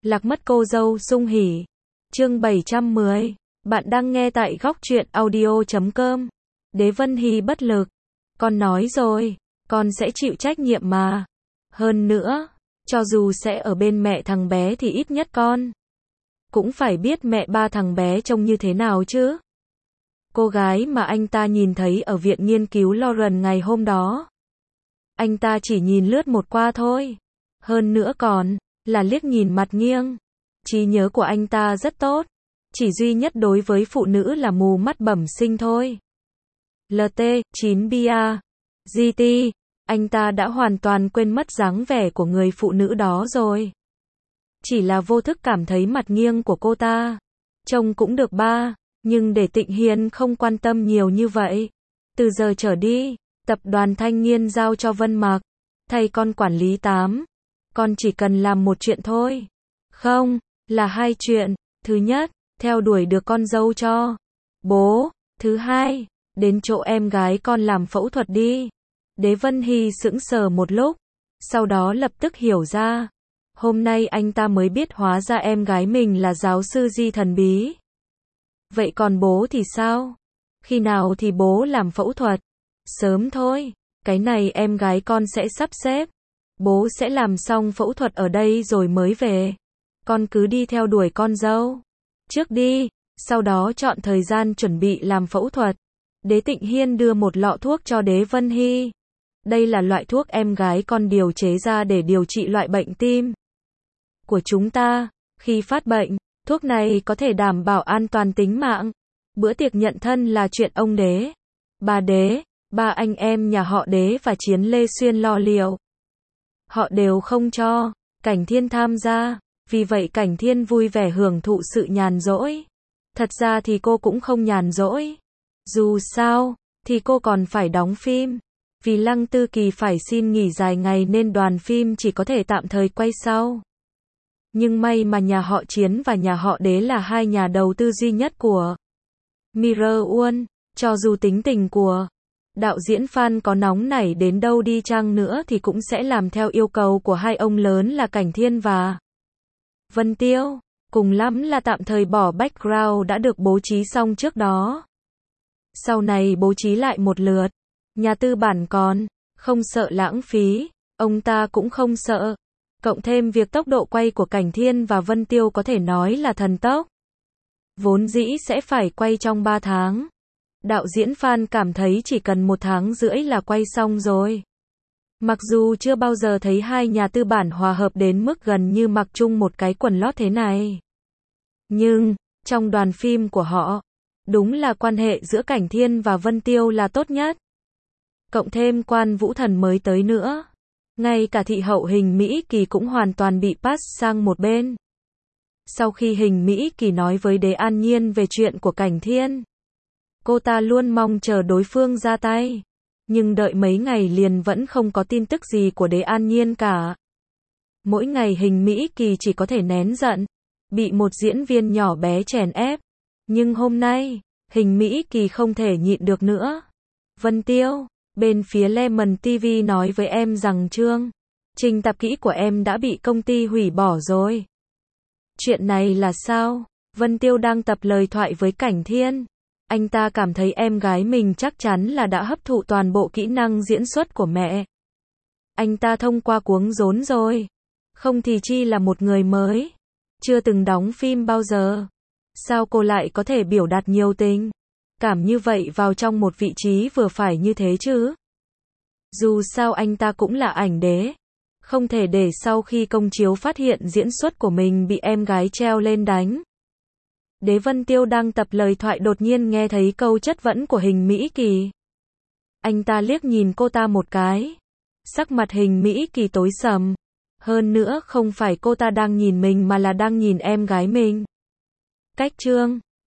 Lạc mất cô dâu sung hỉ. Chương 710. Bạn đang nghe tại góc truyện audio.com. Đế Vân Hy bất lực. Con nói rồi, con sẽ chịu trách nhiệm mà. Hơn nữa, cho dù sẽ ở bên mẹ thằng bé thì ít nhất con cũng phải biết mẹ ba thằng bé trông như thế nào chứ. Cô gái mà anh ta nhìn thấy ở viện nghiên cứu Lauren ngày hôm đó, anh ta chỉ nhìn lướt một qua thôi. Hơn nữa còn là liếc nhìn mặt nghiêng. Trí nhớ của anh ta rất tốt. Chỉ duy nhất đối với phụ nữ là mù mắt bẩm sinh thôi. LT, 9 bia. GT, anh ta đã hoàn toàn quên mất dáng vẻ của người phụ nữ đó rồi. Chỉ là vô thức cảm thấy mặt nghiêng của cô ta trông cũng được ba, nhưng để Tịnh Hiên không quan tâm nhiều như vậy. Từ giờ trở đi, tập đoàn Thanh Nghiên giao cho Vân Mặc thay con quản lý 8. Con chỉ cần làm một chuyện thôi. Không, là hai chuyện. Thứ nhất, theo đuổi được con dâu cho bố. Thứ hai, đến chỗ em gái con làm phẫu thuật đi. Đế Vân Hy sững sờ một lúc, sau đó lập tức hiểu ra. Hôm nay anh ta mới biết hóa ra em gái mình là giáo sư Di thần bí. Vậy còn bố thì sao? Khi nào thì bố làm phẫu thuật? Sớm thôi, cái này em gái con sẽ sắp xếp. Bố sẽ làm xong phẫu thuật ở đây rồi mới về. Con cứ đi theo đuổi con dâu trước đi, sau đó chọn thời gian chuẩn bị làm phẫu thuật. Đế Tịnh Hiên đưa một lọ thuốc cho Đế Vân Hy. Đây là loại thuốc em gái con điều chế ra để điều trị loại bệnh tim của chúng ta. Khi phát bệnh, thuốc này có thể đảm bảo an toàn tính mạng. Bữa tiệc nhận thân là chuyện ông Đế, bà Đế, ba anh em nhà họ Đế và Chiến Lê Xuyên lo liệu. Họ đều không cho Cảnh Thiên tham gia, vì vậy Cảnh Thiên vui vẻ hưởng thụ sự nhàn rỗi. Thật ra thì cô cũng không nhàn rỗi. Dù sao, thì cô còn phải đóng phim. Vì Lăng Tư Kỳ phải xin nghỉ dài ngày nên đoàn phim chỉ có thể tạm thời quay sau. Nhưng may mà nhà họ Chiến và nhà họ Đế là hai nhà đầu tư duy nhất của Mirror World. Cho dù tính tình của đạo diễn Phan có nóng nảy đến đâu đi chăng nữa thì cũng sẽ làm theo yêu cầu của hai ông lớn là Cảnh Thiên và Vân Tiêu. Cùng lắm là tạm thời bỏ background đã được bố trí xong trước đó. Sau này bố trí lại một lượt. Nhà tư bản còn không sợ lãng phí, ông ta cũng không sợ. Cộng thêm việc tốc độ quay của Cảnh Thiên và Vân Tiêu có thể nói là thần tốc. Vốn dĩ sẽ phải quay trong 3 tháng. Đạo diễn Phan cảm thấy chỉ cần 1 tháng rưỡi là quay xong rồi. Mặc dù chưa bao giờ thấy hai nhà tư bản hòa hợp đến mức gần như mặc chung một cái quần lót thế này. Nhưng, trong đoàn phim của họ, đúng là quan hệ giữa Cảnh Thiên và Vân Tiêu là tốt nhất. Cộng thêm Quan Vũ Thần mới tới nữa. Ngay cả thị hậu Hình Mỹ Kỳ cũng hoàn toàn bị pass sang một bên. Sau khi Hình Mỹ Kỳ nói với Đế An Nhiên về chuyện của Cảnh Thiên, cô ta luôn mong chờ đối phương ra tay. Nhưng đợi mấy ngày liền vẫn không có tin tức gì của Đế An Nhiên cả. Mỗi ngày Hình Mỹ Kỳ chỉ có thể nén giận, bị một diễn viên nhỏ bé chèn ép. Nhưng hôm nay, Hình Mỹ Kỳ không thể nhịn được nữa. Vân Tiêu, bên phía Lemon TV nói với em rằng chương trình tập kỹ của em đã bị công ty hủy bỏ rồi. Chuyện này là sao? Vân Tiêu đang tập lời thoại với Cảnh Thiên. Anh ta cảm thấy em gái mình chắc chắn là đã hấp thụ toàn bộ kỹ năng diễn xuất của mẹ. Anh ta thông qua cuống rốn rồi. Không thì chi là một người mới. Chưa từng đóng phim bao giờ. Sao cô lại có thể biểu đạt nhiều tình cảm như vậy vào trong một vị trí vừa phải như thế chứ? Dù sao anh ta cũng là ảnh đế. Không thể để sau khi công chiếu phát hiện diễn xuất của mình bị em gái treo lên đánh. Đế Vân Tiêu đang tập lời thoại đột nhiên nghe thấy câu chất vấn của Hình Mỹ Kỳ. Anh ta liếc nhìn cô ta một cái. Sắc mặt Hình Mỹ Kỳ tối sầm. Hơn nữa không phải cô ta đang nhìn mình mà là đang nhìn em gái mình. Cách chương